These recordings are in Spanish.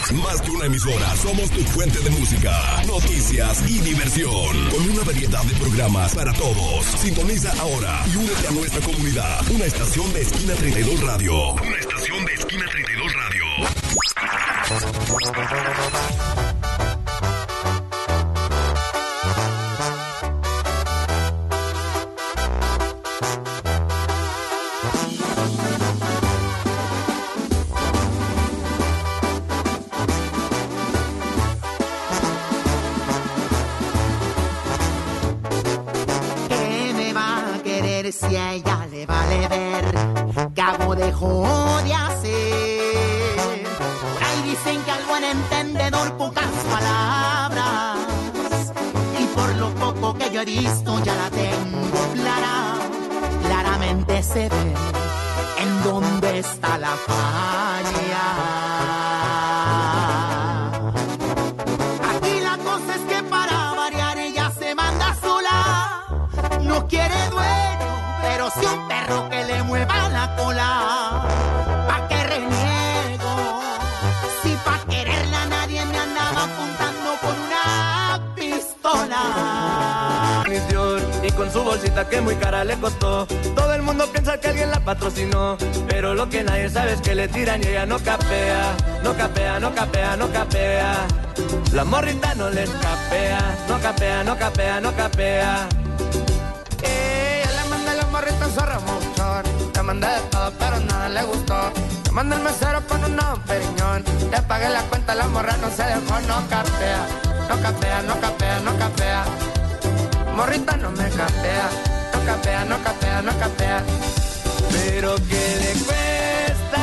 Más que una emisora, somos tu fuente de música, noticias y diversión. Con una variedad de programas para todos. Sintoniza ahora y únete a nuestra comunidad. Una estación de Esquina 32 Radio. Una estación de Esquina 32 Radio. Si a ella le vale ver que algo dejó de hacer. Por ahí dicen que al buen entendedor pocas palabras, y por lo poco que yo he visto ya la tengo clara. Claramente se ve en dónde está la falla. Aquí la cosa es que para variar ella se manda sola. No quiere dueño, pero si un perro que le mueva la cola. ¿Pa' qué reniego? Si pa' quererla nadie me andaba apuntando con una pistola. Y con su bolsita que muy cara le costó. Todo el mundo piensa que alguien la patrocinó, pero lo que nadie sabe es que le tiran y ella no capea. No capea, no capea, no capea. La morrita no le escapea. No capea, no capea, no capea. Zorra mucho, le mandé de todo pero nada le gustó. Le mandé el mesero con un periñón. Le pagué la cuenta, la morra no se dejó. No capea, no capea, no capea, no capea. Morrita no me capea. No capea, no capea, no capea. Pero que le cuesta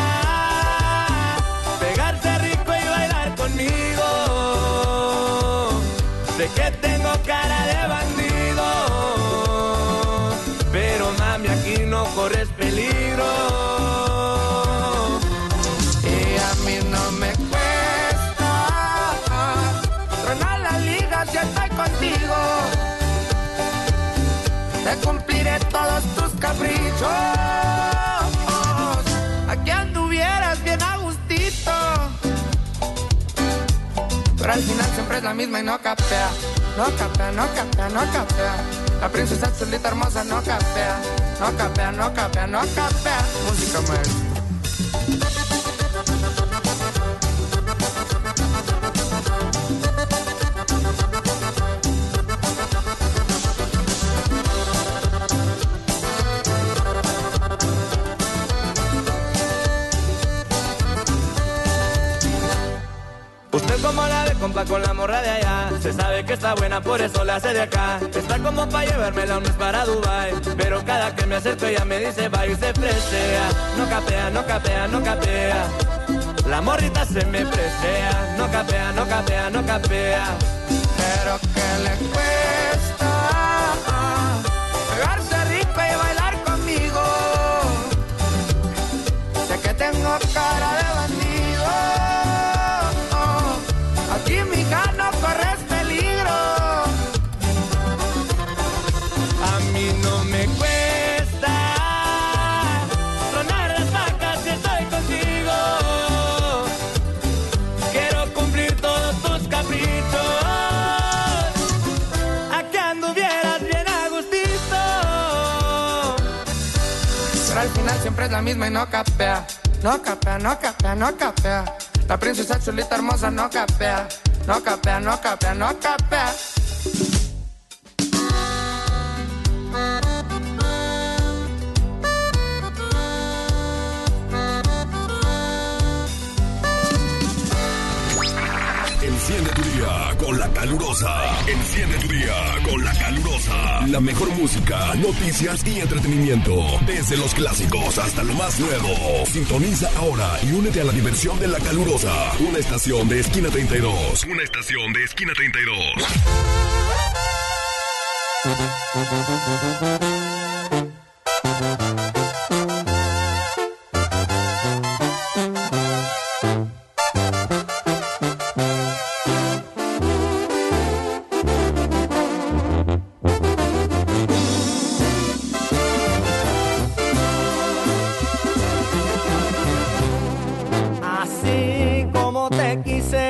pegarse rico y bailar conmigo. Sé que tengo cara de bandido, pero mami, aquí no corres peligro. Y a mí no me cuesta tronar la liga si estoy contigo. Te cumpliré todos tus caprichos. Aquí anduvieras bien a gustito, pero al final siempre es la misma y no capea. No capea, no capea, no capea. La princesa chulita hermosa no capea. No capea, no capea, no capea. Música maestra. Usted como la ve, compa, con la morra de allá. Se sabe que está buena, por eso la hace de acá. Está como pa' llevármela un mes para Dubai, pero cada que me acerco ella me dice va y se presea. No capea, no capea, no capea. La morrita se me presea. No capea, no capea, no capea. Pero que le cuesta pegarse rico y bailar conmigo. Sé que tengo cara de bandido. Aquí mija no corres peligro. A mí no me cuesta tronar las vacas si estoy contigo. Quiero cumplir todos tus caprichos. A que anduvieras bien a gustito. Pero al final siempre es la misma y no capea. No capea, no capea, no capea. La princesa chulita hermosa no capea. No capea, no capea, no capea. Enciende tu día con la calurosa. Enciende tu día con la calurosa. La mejor música, noticias y entretenimiento. Desde los clásicos hasta lo más nuevo. Sintoniza ahora y únete a la diversión de la calurosa. Una estación de Esquina 32. Una estación de Esquina 32. Así como te quise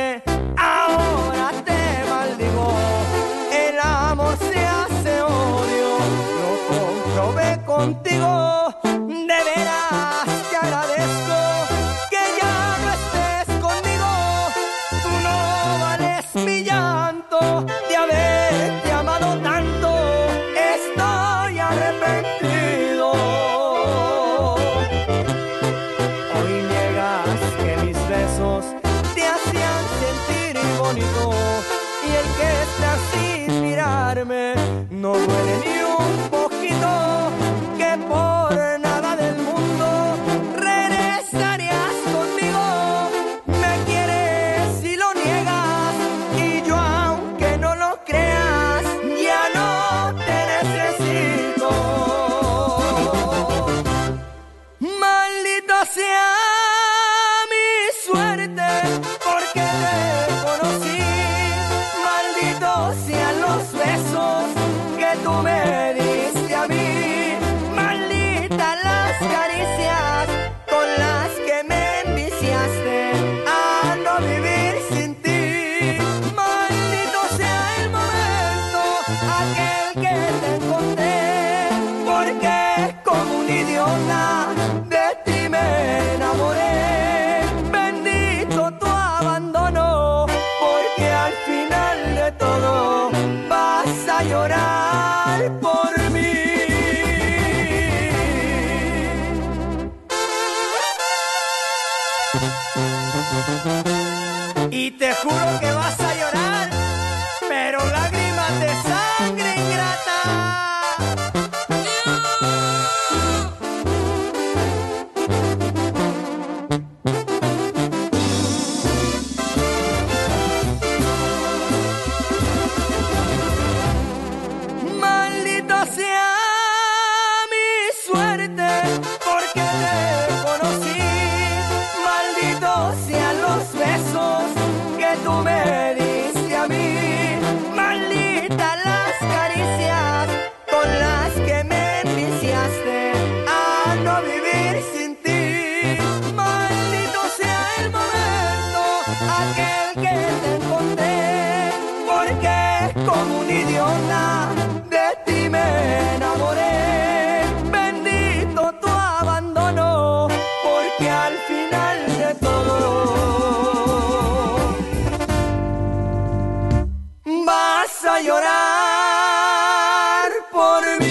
Y te juro que vas a llorar, pero lágrimas de sangre ingrata. Maldito sea mi suerte, porque te conocí. Maldito sean los besos que tú me diste a mí. Malditas las caricias con las que me enviciaste a no vivir sin ti. Maldito sea el momento, aquel que te encontré, porque como un idiota de ti me enamoré. Bendito tu abandono, porque al final de todo vas a llorar por mí.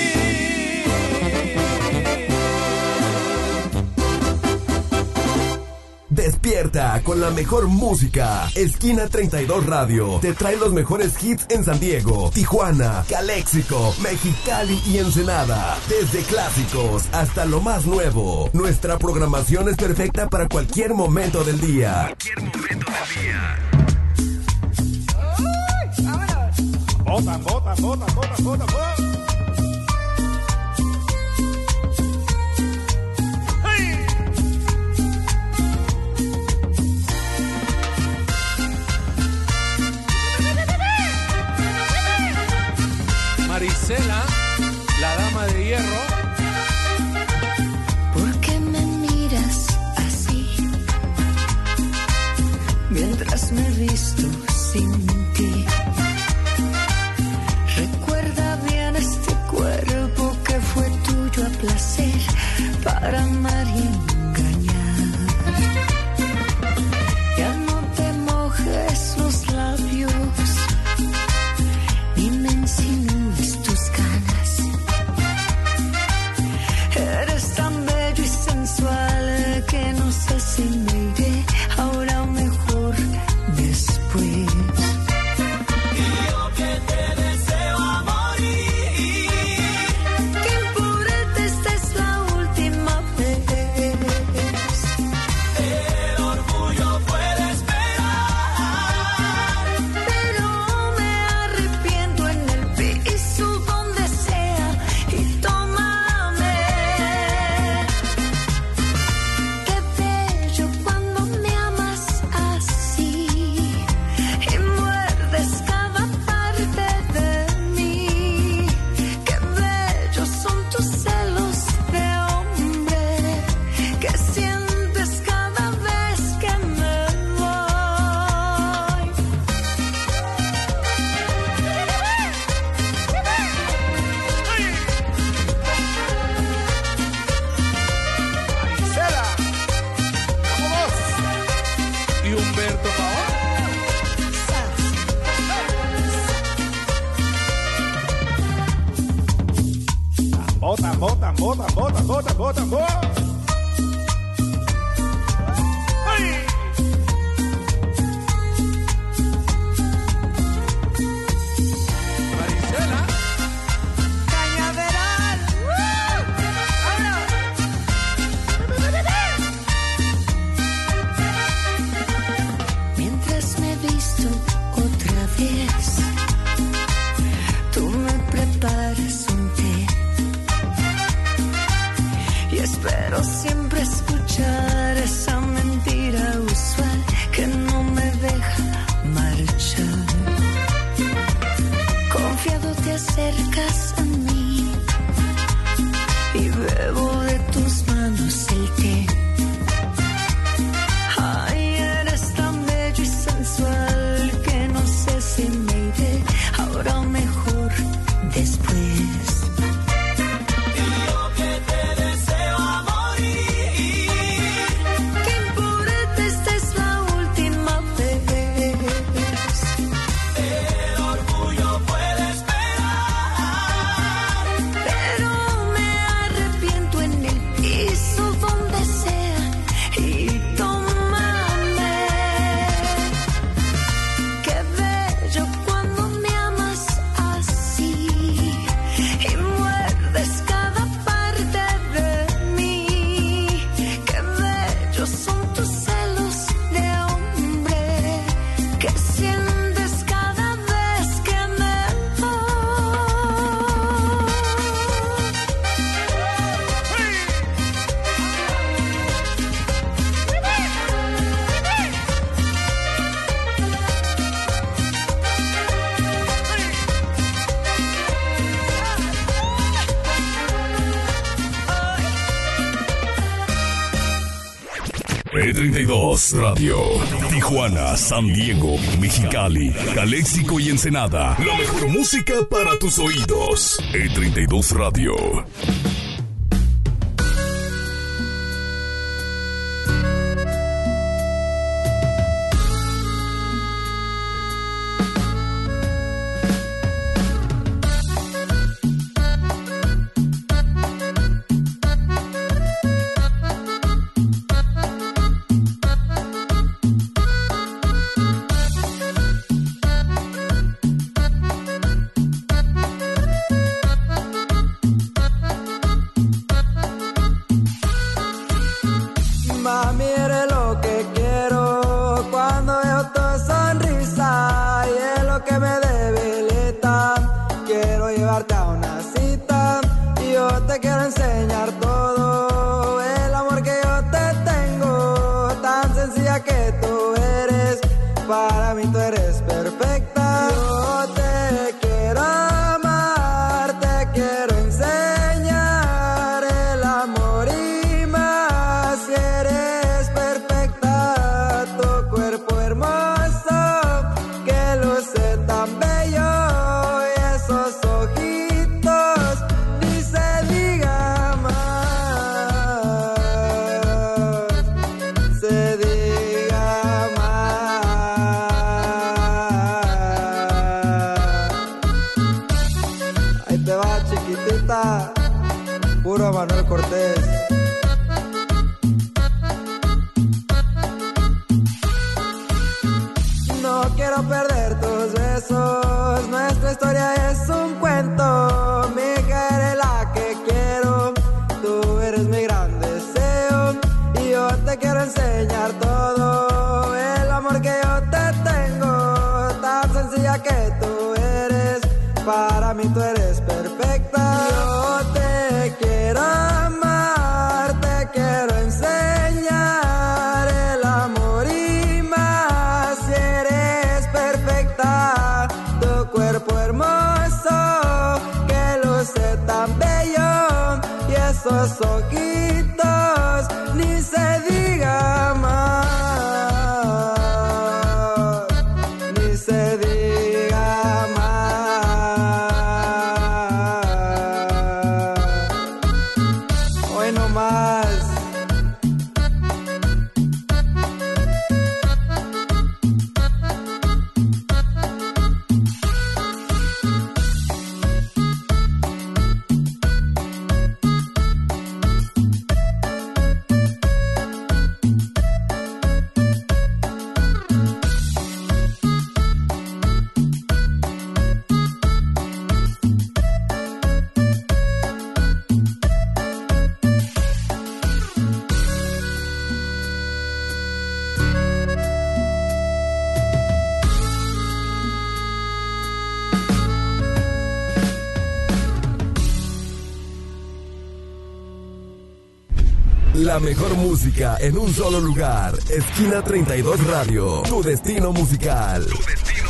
Despierta con la mejor música. Esquina 32 Radio te trae los mejores hits en San Diego, Tijuana, Caléxico, Mexicali y Ensenada. Desde clásicos hasta lo más nuevo. Nuestra programación es perfecta para cualquier momento del día. Bota, bota, bota, bota, bota, bota. Marisela, la dama de hierro. ¿Por qué me miras así? Mientras me visto sin ti. Recuerda bien este cuerpo que fue tuyo a placer para amar y engañar. Ya no te mojes los labios ni me insinúes tus ganas. Eres tan bello y sensual que no sé si me iré ahora o mejor después. Bota, bota, bota, bota, bota, bota, bota. ¡Ay! Marisela. Cañaveral. Mientras me visto otra vez, tú me preparas un té y espero E32 Radio. Tijuana, San Diego, Mexicali, Caléxico y Ensenada. La mejor música para tus oídos. E32 Radio. La mejor música en un solo lugar. Esquina 32 Radio. Tu destino musical. Tu destino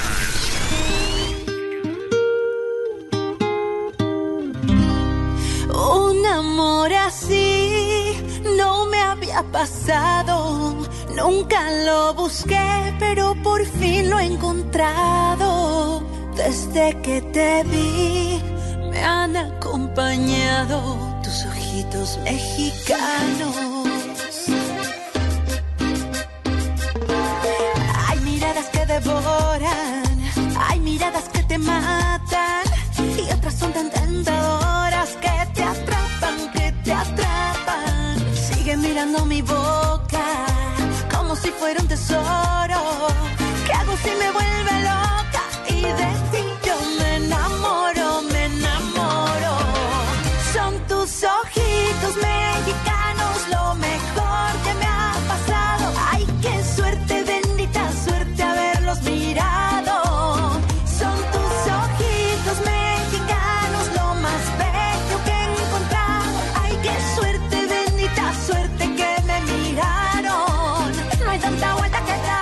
musical. Un amor así no me había pasado. Nunca lo busqué, pero por fin lo he encontrado. Desde que te vi, me han acompañado tus ojitos mexicanos. Hay miradas que devoran, hay miradas que te matan, y otras son tan tentadoras que te atrapan, que te atrapan. Sigue mirando mi boca como si fuera un tesoro. ¿Qué hago si me vuelve loca? Y de ti yo me enamoro, me enamoro. Son tus ojitos mexicanos lo mejor que me ha pasado. Ay, qué suerte, bendita suerte haberlos mirado. Son tus ojitos mexicanos lo más bello que he encontrado. Ay, qué suerte, bendita suerte que me miraron. No hay tanta vuelta que dar.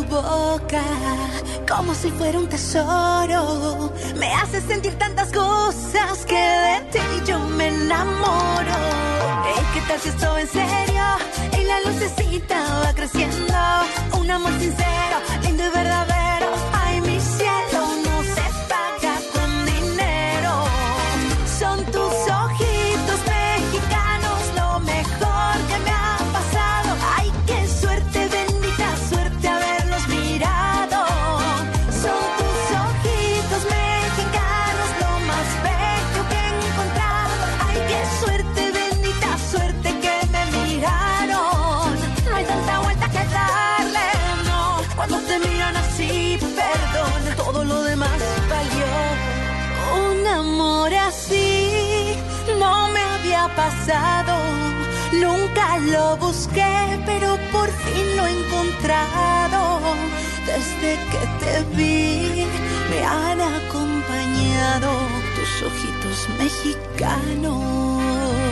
boca como si fuera un tesoro. Me hace sentir tantas cosas que de ti yo me enamoro. ¿Qué tal si esto en serio? Y la lucecita va creciendo. Un amor sincero, lindo y verdadero. Ay, mi cielo no se paga con dinero. Son tus ojitos mexicanos lo mejor que me ha pasado. Ay, qué suerte, bendita suerte haberlos mirado. Son tus ojitos mexicanos lo más bello que he encontrado. Ay, qué suerte, bendita suerte que me miraron. No hay tanta vuelta que darle, no. Cuando te miran así, perdón, todo lo demás valió. Un amor así no me había pasado. Nunca lo busqué, pero por fin lo he encontrado. Desde que te vi, me han acompañado tus ojitos mexicanos.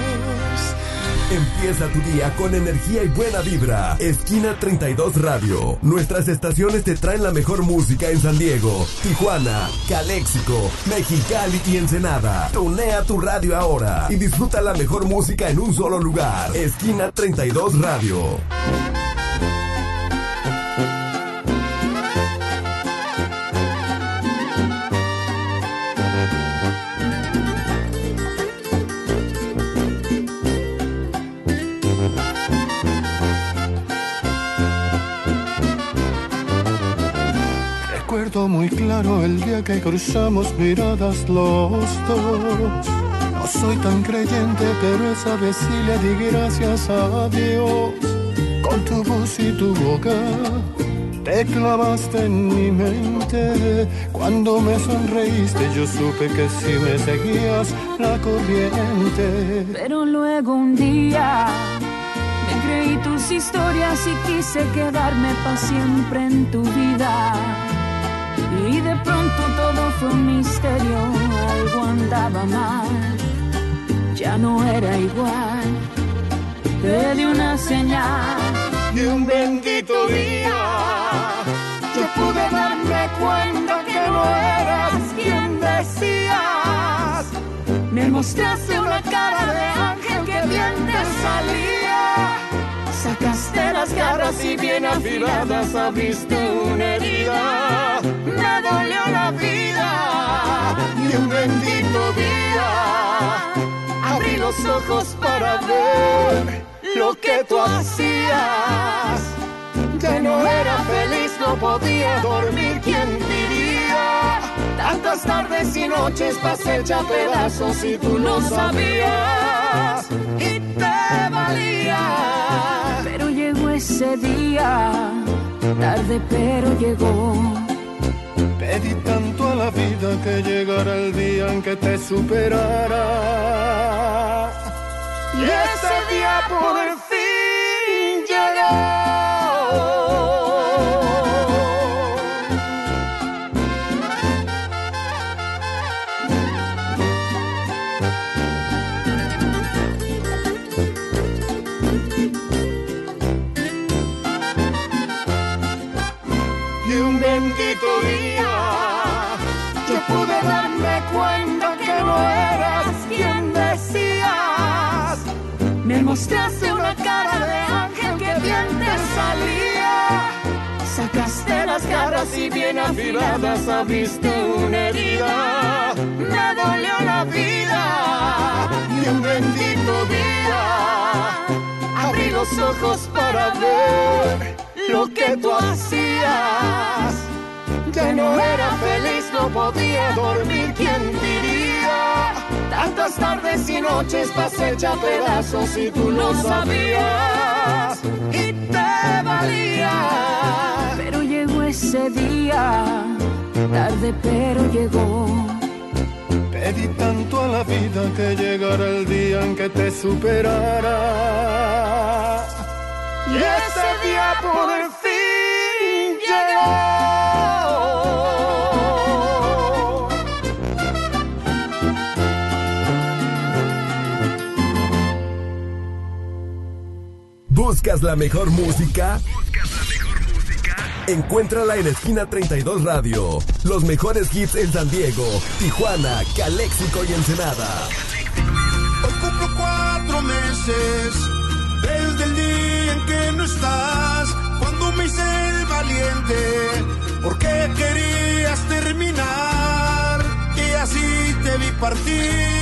Empieza tu día con energía y buena vibra. Esquina 32 Radio. Nuestras estaciones te traen la mejor música en San Diego, Tijuana, Calexico, Mexicali y Ensenada. Tunea tu radio ahora y disfruta la mejor música en un solo lugar. Esquina 32 Radio. Recuerdo muy claro el día que cruzamos miradas los dos. No soy tan creyente, pero esa vez sí le di gracias a Dios. Con tu voz y tu boca te clavaste en mi mente. Cuando me sonreíste yo supe que sí me seguías la corriente. Pero luego un día me creí tus historias y quise quedarme para siempre en tu vida. Y de pronto todo fue un misterio, algo andaba mal, ya no era igual. Te di una señal y un bendito día yo pude darme cuenta que no eras quien decías. Me mostraste una cara de ángel que bien te salía. Sacaste las garras y bien afiladas abriste una herida. Me dolió la vida y un bendito día abrí los ojos para ver lo que tú hacías. Ya no era feliz, no podía dormir, ¿quién diría? Tantas tardes y noches pasé hecha pedazos y tú lo sabías. Y te valía. Pero llegó ese día, tarde pero llegó. Pedí tanto a la vida que llegara el día en que te superara. Y ese día por fin llegó. Bendito día, yo pude darme cuenta que no eras quien decías. Me mostraste una cara de ángel que bien te salía. Sacaste las garras y bien afiladas abriste una herida. Me dolió la vida y un bendito día abrí los ojos para ver lo que tú hacías. Ya no era feliz, no podía dormir, ¿quién diría? Tantas tardes y noches pasé hecha pedazos y tú lo sabías. Y te valía. Pero llegó ese día, tarde pero llegó. Pedí tanto a la vida que llegara el día en que te superara. Y ese día por fin llegó. ¿Buscas la mejor música? Encuéntrala en esquina 32 Radio. Los mejores hits en San Diego, Tijuana, Caléxico y Ensenada. Hoy cumplo 4 meses desde el día en que no estás, cuando me hice el valiente, porque querías terminar y así te vi partir.